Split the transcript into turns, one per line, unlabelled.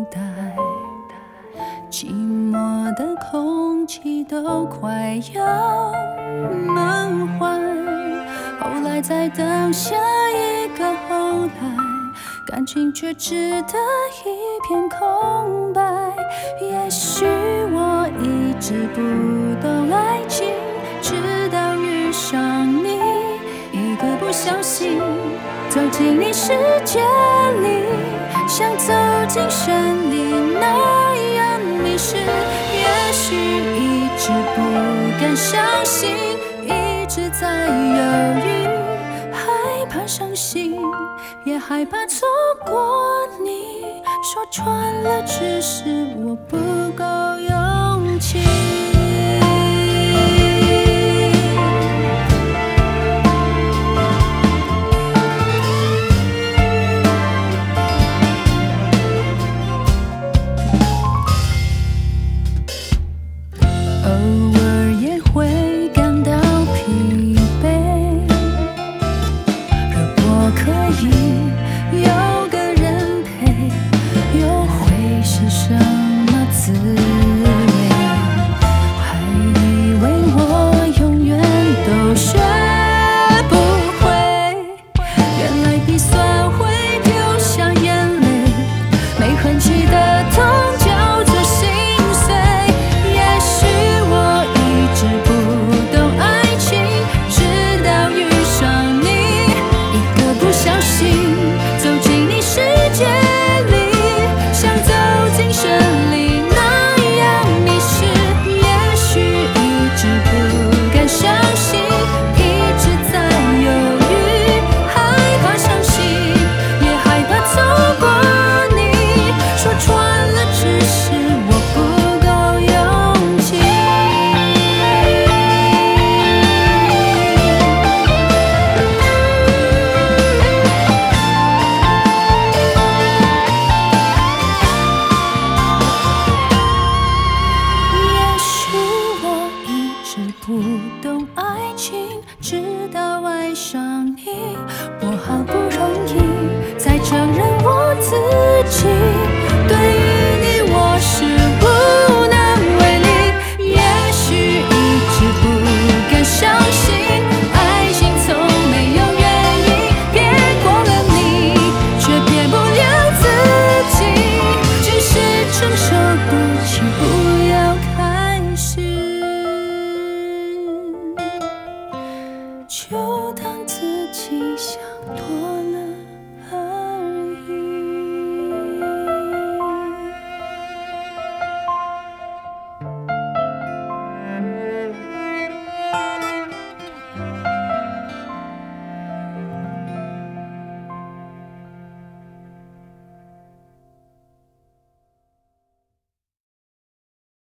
待，寂寞的空气都快要闷坏，后来再等下一个后来，感情却只得一片空白。也许我一直不懂爱情，直到遇上你，一个不小心走进你世界里，像走进森林那样迷失。也许一直不敢相信，一直在犹豫，害怕伤心，也害怕错过你。说穿了，只是我不够勇气。偶尔也会感到疲惫，如果可以有个人陪，又会是什么滋味？还以为我永远都学不会，原来鼻酸会丢下眼泪，没痕迹的痛叫做心碎。也许我一直不懂爱情，直到遇上你，一个不小心走进你世界里，像走进森林那样迷失。也许一直不敢相信，一直在犹豫，害怕伤心，也害怕错过你。说穿了，只是我不够勇气。也许我一直不懂爱情，直到爱上你，我好不容易才承认我自己，对于你我是无能为力。也许一直不敢相信，爱情从没有原因，别过了你，却骗不了自己，只是承受不起，不要开始，就当自己想多